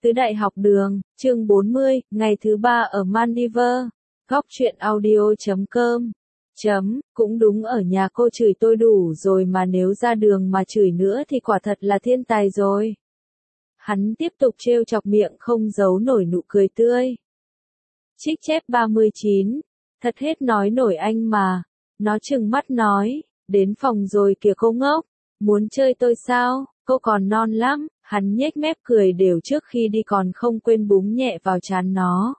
Tứ Đại Học Đường, chương 40, ngày thứ 3 ở Maldives. Góc truyện audio.com. Cũng đúng, ở nhà cô chửi tôi đủ rồi mà nếu ra đường mà chửi nữa thì quả thật là thiên tài rồi. Hắn tiếp tục trêu chọc, miệng không giấu nổi nụ cười tươi. Trích chép 39. Thật hết nói nổi anh mà. Nó trừng mắt nói, đến phòng rồi kìa cô ngốc. Muốn chơi tôi sao, cô còn non lắm. Hắn nhếch mép cười đều trước khi đi, còn không quên búng nhẹ vào trán nó.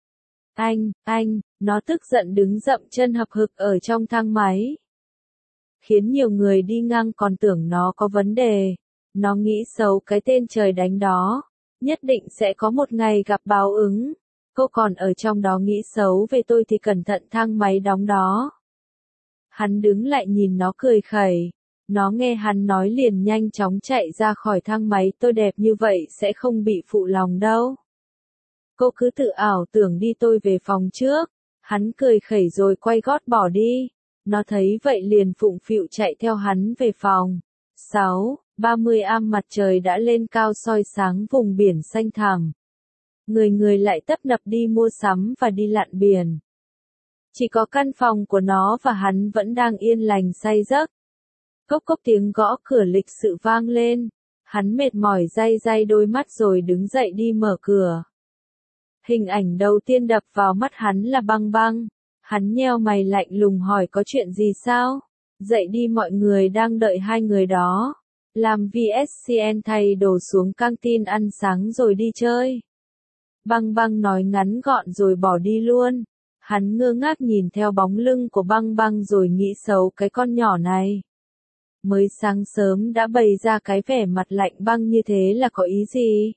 Anh, nó tức giận đứng dậm chân hập hực ở trong thang máy. Khiến nhiều người đi ngang còn tưởng nó có vấn đề. Nó nghĩ xấu cái tên trời đánh đó. Nhất định sẽ có một ngày gặp báo ứng. Cô còn ở trong đó nghĩ xấu về tôi thì cẩn thận thang máy đóng đó. Hắn đứng lại nhìn nó cười khẩy. Nó nghe hắn nói liền nhanh chóng chạy ra khỏi thang máy. Tôi đẹp như vậy sẽ không bị phụ lòng đâu. Cô cứ tự ảo tưởng đi, tôi về phòng trước. Hắn cười khẩy rồi quay gót bỏ đi. Nó thấy vậy liền phụng phịu chạy theo hắn về phòng. 6:30 am, mặt trời đã lên cao soi sáng vùng biển xanh thẳm. Người lại tấp nập đi mua sắm và đi lặn biển. Chỉ có căn phòng của nó và hắn vẫn đang yên lành say giấc. Cốc cốc tiếng gõ cửa lịch sự vang lên. Hắn mệt mỏi day đôi mắt rồi đứng dậy đi mở cửa. Hình ảnh đầu tiên đập vào mắt hắn là Băng Băng. Hắn nheo mày lạnh lùng hỏi có chuyện gì sao? Dậy đi, mọi người đang đợi hai người đó. Làm VSCN thay đồ xuống căng tin ăn sáng rồi đi chơi. Băng Băng nói ngắn gọn rồi bỏ đi luôn. Hắn ngơ ngác nhìn theo bóng lưng của Băng Băng rồi nghĩ xấu cái con nhỏ này. Mới sáng sớm đã bày ra cái vẻ mặt lạnh băng như thế là có ý gì?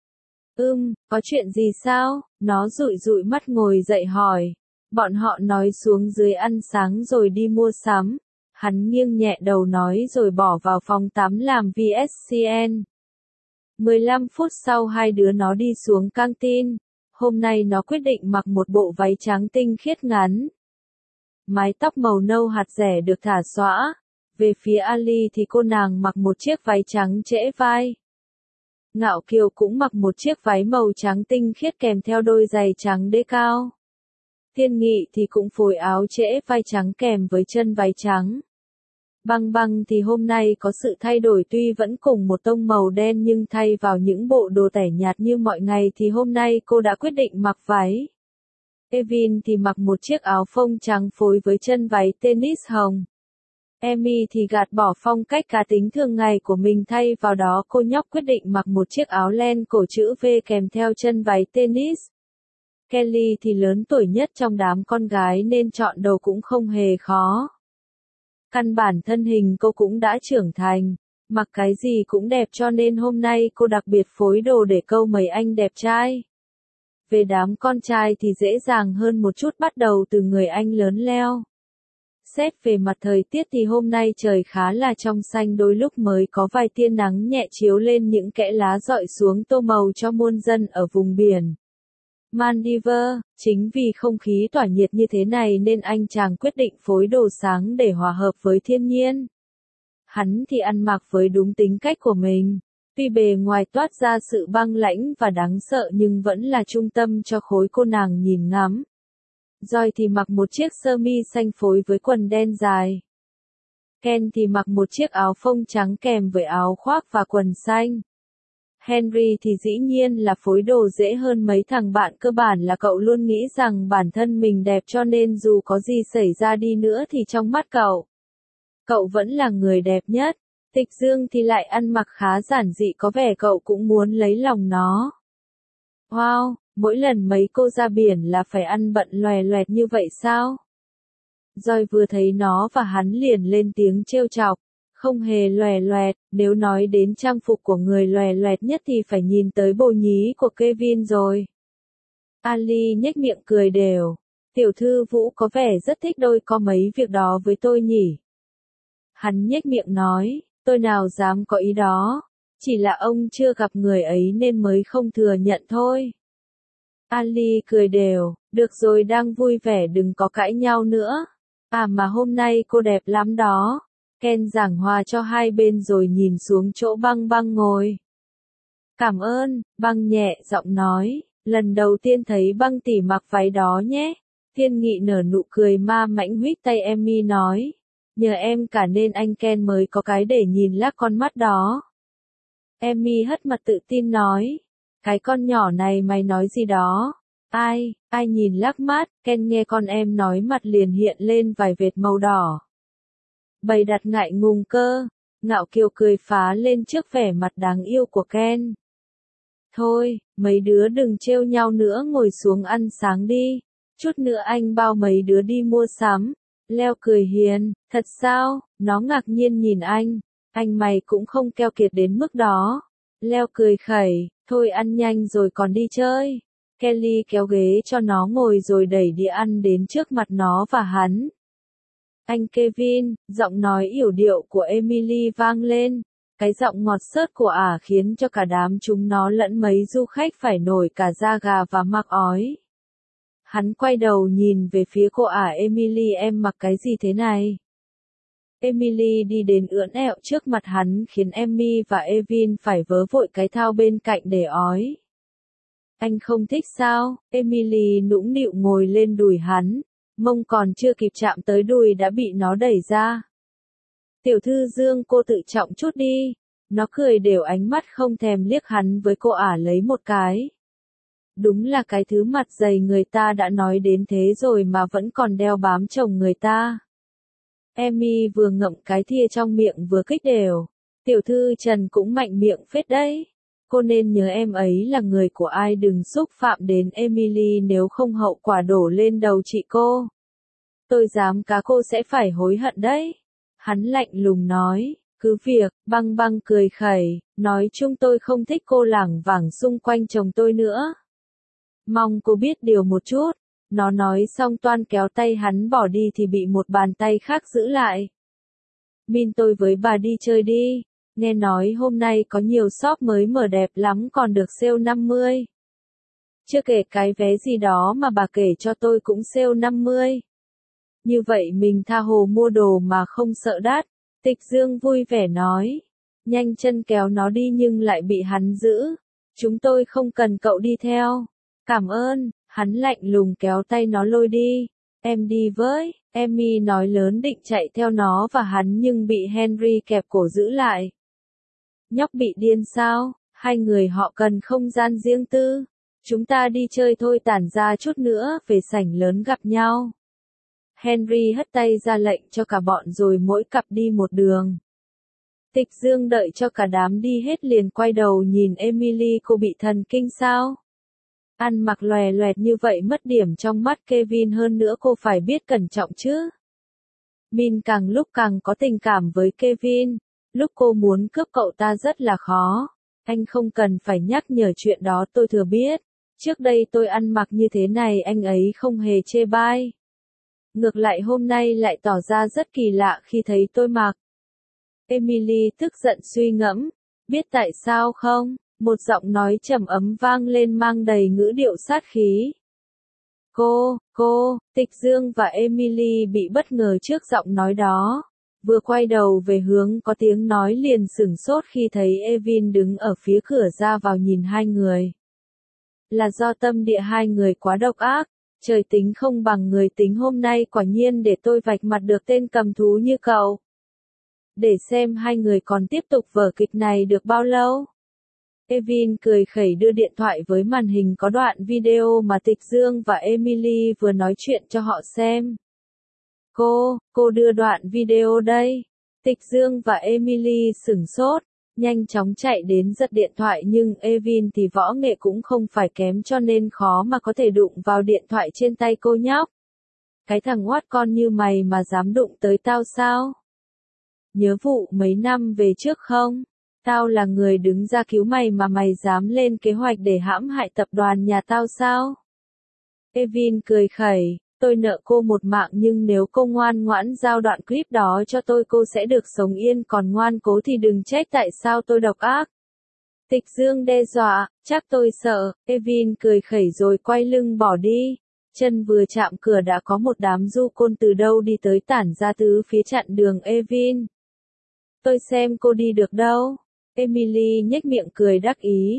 Có chuyện gì sao? Nó dụi mắt ngồi dậy hỏi. Bọn họ nói xuống dưới ăn sáng rồi đi mua sắm. Hắn nghiêng nhẹ đầu nói rồi bỏ vào phòng tắm làm VSCN. 15 phút sau hai đứa nó đi xuống căng tin. Hôm nay nó quyết định mặc một bộ váy trắng tinh khiết ngắn. Mái tóc màu nâu hạt rẻ được thả xõa. Về phía Ali thì cô nàng mặc một chiếc váy trắng trễ vai. Ngạo Kiều cũng mặc một chiếc váy màu trắng tinh khiết kèm theo đôi giày trắng đế cao. Thiên Nghị thì cũng phối áo trễ vai trắng kèm với chân váy trắng. Băng Băng thì hôm nay có sự thay đổi, tuy vẫn cùng một tông màu đen nhưng thay vào những bộ đồ tẻ nhạt như mọi ngày thì hôm nay cô đã quyết định mặc váy. Evin thì mặc một chiếc áo phông trắng phối với chân váy tennis hồng. Amy thì gạt bỏ phong cách cá tính thường ngày của mình, thay vào đó cô nhóc quyết định mặc một chiếc áo len cổ chữ V kèm theo chân váy tennis. Kelly thì lớn tuổi nhất trong đám con gái nên chọn đồ cũng không hề khó. Căn bản thân hình cô cũng đã trưởng thành, mặc cái gì cũng đẹp cho nên hôm nay cô đặc biệt phối đồ để câu mấy anh đẹp trai. Về đám con trai thì dễ dàng hơn một chút, bắt đầu từ người anh lớn leo. Xét về mặt thời tiết thì hôm nay trời khá là trong xanh, đôi lúc mới có vài tia nắng nhẹ chiếu lên những kẽ lá rọi xuống tô màu cho muôn dân ở vùng biển Maldives. Chính vì không khí tỏa nhiệt như thế này nên anh chàng quyết định phối đồ sáng để hòa hợp với thiên nhiên. Hắn thì ăn mặc với đúng tính cách của mình. Tuy bề ngoài toát ra sự băng lãnh và đáng sợ nhưng vẫn là trung tâm cho khối cô nàng nhìn ngắm. Joy thì mặc một chiếc sơ mi xanh phối với quần đen dài. Ken thì mặc một chiếc áo phông trắng kèm với áo khoác và quần xanh. Henry thì dĩ nhiên là phối đồ dễ hơn mấy thằng bạn, cơ bản là cậu luôn nghĩ rằng bản thân mình đẹp cho nên dù có gì xảy ra đi nữa thì trong mắt cậu vẫn là người đẹp nhất. Tịch Dương thì lại ăn mặc khá giản dị, có vẻ cậu cũng muốn lấy lòng nó. Wow, mỗi lần mấy cô ra biển là phải ăn bận loè loẹt như vậy sao? Joy vừa thấy nó và hắn liền lên tiếng trêu chọc. Không hề loè loẹt, nếu nói đến trang phục của người loè loẹt nhất thì phải nhìn tới bồ nhí của Kevin rồi. Ali nhếch miệng cười đều. Tiểu thư Vũ có vẻ rất thích đôi có mấy việc đó với tôi nhỉ? Hắn nhếch miệng nói, tôi nào dám có ý đó. Chỉ là ông chưa gặp người ấy nên mới không thừa nhận thôi. Ali cười đều, được rồi, đang vui vẻ đừng có cãi nhau nữa. À mà hôm nay cô đẹp lắm đó. Ken giảng hòa cho hai bên rồi nhìn xuống chỗ Băng Băng ngồi. Cảm ơn, Băng nhẹ giọng nói, lần đầu tiên thấy Băng tỷ mặc váy đó nhé. Thiên Nghị nở nụ cười ma mãnh huýt tay Emmy nói, nhờ em cả nên anh Ken mới có cái để nhìn lác con mắt đó. Emmy hất mặt tự tin nói, cái con nhỏ này mày nói gì đó? Ai nhìn lác mắt, Ken nghe con em nói mặt liền hiện lên vài vệt màu đỏ. Bày đặt ngại ngùng cơ, ngạo kiều cười phá lên trước vẻ mặt đáng yêu của Ken. Thôi, mấy đứa đừng trêu nhau nữa, ngồi xuống ăn sáng đi. Chút nữa anh bao mấy đứa đi mua sắm. Leo cười hiền, thật sao? Nó ngạc nhiên nhìn anh mày cũng không keo kiệt đến mức đó. Leo cười khẩy, thôi ăn nhanh rồi còn đi chơi. Kelly kéo ghế cho nó ngồi rồi đẩy đĩa ăn đến trước mặt nó và hắn. Anh Kevin, giọng nói yểu điệu của Emily vang lên. Cái giọng ngọt xớt của ả khiến cho cả đám chúng nó lẫn mấy du khách phải nổi cả da gà và mặc ói. Hắn quay đầu nhìn về phía cô ả, Emily em mặc cái gì thế này? Emily đi đến ưỡn ẹo trước mặt hắn khiến Emmy và Evin phải vớ vội cái thao bên cạnh để ói. Anh không thích sao? Emily nũng nịu ngồi lên đùi hắn, mông còn chưa kịp chạm tới đùi đã bị nó đẩy ra. Tiểu thư Dương cô tự trọng chút đi. Nó cười đều ánh mắt không thèm liếc hắn với cô ả lấy một cái. Đúng là cái thứ mặt dày người ta đã nói đến thế rồi mà vẫn còn đeo bám chồng người ta. Emmy vừa ngậm cái thìa trong miệng vừa kích đều. Tiểu thư Trần cũng mạnh miệng phết đấy. Cô nên nhớ em ấy là người của ai, đừng xúc phạm đến Emily nếu không hậu quả đổ lên đầu chị cô. Tôi dám cá cô sẽ phải hối hận đấy. Hắn lạnh lùng nói, cứ việc, Băng Băng cười khẩy, nói chung tôi không thích cô lảng vảng xung quanh chồng tôi nữa. Mong cô biết điều một chút. Nó nói xong toan kéo tay hắn bỏ đi thì bị một bàn tay khác giữ lại. Min tôi với bà đi chơi đi. Nghe nói hôm nay có nhiều shop mới mở đẹp lắm còn được sale 50. Chưa kể cái vé gì đó mà bà kể cho tôi cũng sale 50. Như vậy mình tha hồ mua đồ mà không sợ đắt. Tịch Dương vui vẻ nói. Nhanh chân kéo nó đi nhưng lại bị hắn giữ. Chúng tôi không cần cậu đi theo. Cảm ơn, hắn lạnh lùng kéo tay nó lôi đi. Em đi với, Emmy nói lớn định chạy theo nó và hắn nhưng bị Henry kẹp cổ giữ lại. Nhóc bị điên sao, hai người họ cần không gian riêng tư. Chúng ta đi chơi thôi, tản ra chút nữa, về sảnh lớn gặp nhau. Henry hất tay ra lệnh cho cả bọn rồi mỗi cặp đi một đường. Tịch Dương đợi cho cả đám đi hết liền quay đầu nhìn Emily, cô bị thần kinh sao? Ăn mặc lòe loẹt như vậy mất điểm trong mắt Kevin, hơn nữa cô phải biết cẩn trọng chứ. Min càng lúc càng có tình cảm với Kevin, lúc cô muốn cướp cậu ta rất là khó. Anh không cần phải nhắc nhở chuyện đó, tôi thừa biết. Trước đây tôi ăn mặc như thế này anh ấy không hề chê bai. Ngược lại hôm nay lại tỏ ra rất kỳ lạ khi thấy tôi mặc. Emily tức giận suy ngẫm, biết tại sao không? Một giọng nói trầm ấm vang lên mang đầy ngữ điệu sát khí. Cô, Tịch Dương và Emily bị bất ngờ trước giọng nói đó. Vừa quay đầu về hướng có tiếng nói liền sửng sốt khi thấy Evin đứng ở phía cửa ra vào nhìn hai người. Là do tâm địa hai người quá độc ác, trời tính không bằng người tính, hôm nay quả nhiên để tôi vạch mặt được tên cầm thú như cậu. Để xem hai người còn tiếp tục vở kịch này được bao lâu. Evin cười khẩy đưa điện thoại với màn hình có đoạn video mà Tịch Dương và Emily vừa nói chuyện cho họ xem. Cô đưa đoạn video đây. Tịch Dương và Emily sửng sốt, nhanh chóng chạy đến giật điện thoại nhưng Evin thì võ nghệ cũng không phải kém cho nên khó mà có thể đụng vào điện thoại trên tay cô nhóc. Cái thằng oát con như mày mà dám đụng tới tao sao? Nhớ vụ mấy năm về trước không? Tao là người đứng ra cứu mày mà mày dám lên kế hoạch để hãm hại tập đoàn nhà tao sao? Evin cười khẩy, tôi nợ cô một mạng nhưng nếu cô ngoan ngoãn giao đoạn clip đó cho tôi cô sẽ được sống yên, còn ngoan cố thì đừng trách tại sao tôi độc ác. Tịch Dương đe dọa, chắc tôi sợ. Evin cười khẩy rồi quay lưng bỏ đi. Chân vừa chạm cửa đã có một đám du côn từ đâu đi tới tản ra tứ phía chặn đường Evin. Tôi xem cô đi được đâu. Emily nhếch miệng cười đắc ý,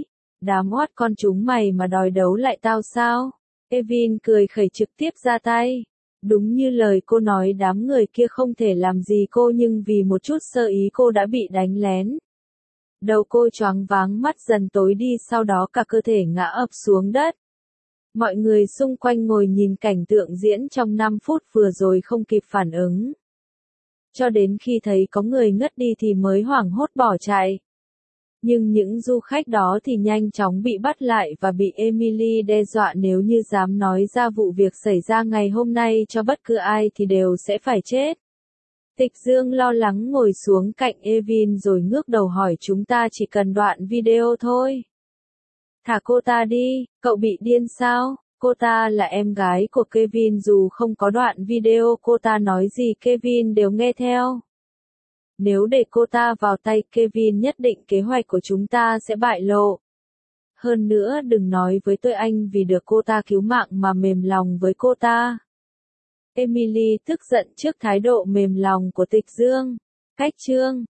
Đám oát con chúng mày mà đòi đấu lại tao sao? Evin cười khẩy trực tiếp ra tay. Đúng như lời cô nói, đám người kia không thể làm gì cô, nhưng vì một chút sơ ý cô đã bị đánh lén. Đầu cô choáng váng, mắt dần tối đi, sau đó cả cơ thể ngã ập xuống đất. Mọi người xung quanh ngồi nhìn cảnh tượng diễn trong 5 phút vừa rồi không kịp phản ứng. Cho đến khi thấy có người ngất đi thì mới hoảng hốt bỏ chạy. Nhưng những du khách đó thì nhanh chóng bị bắt lại và bị Emily đe dọa nếu như dám nói ra vụ việc xảy ra ngày hôm nay cho bất cứ ai thì đều sẽ phải chết. Tịch Dương lo lắng ngồi xuống cạnh Evin rồi ngước đầu hỏi, chúng ta chỉ cần đoạn video thôi. Thả cô ta đi, cậu bị điên sao? Cô ta là em gái của Kevin, dù không có đoạn video cô ta nói gì Kevin đều nghe theo. Nếu để cô ta vào tay Kevin nhất định kế hoạch của chúng ta sẽ bại lộ. Hơn nữa đừng nói với tôi anh vì được cô ta cứu mạng mà mềm lòng với cô ta. Emily tức giận trước thái độ mềm lòng của Tịch Dương. Cách chương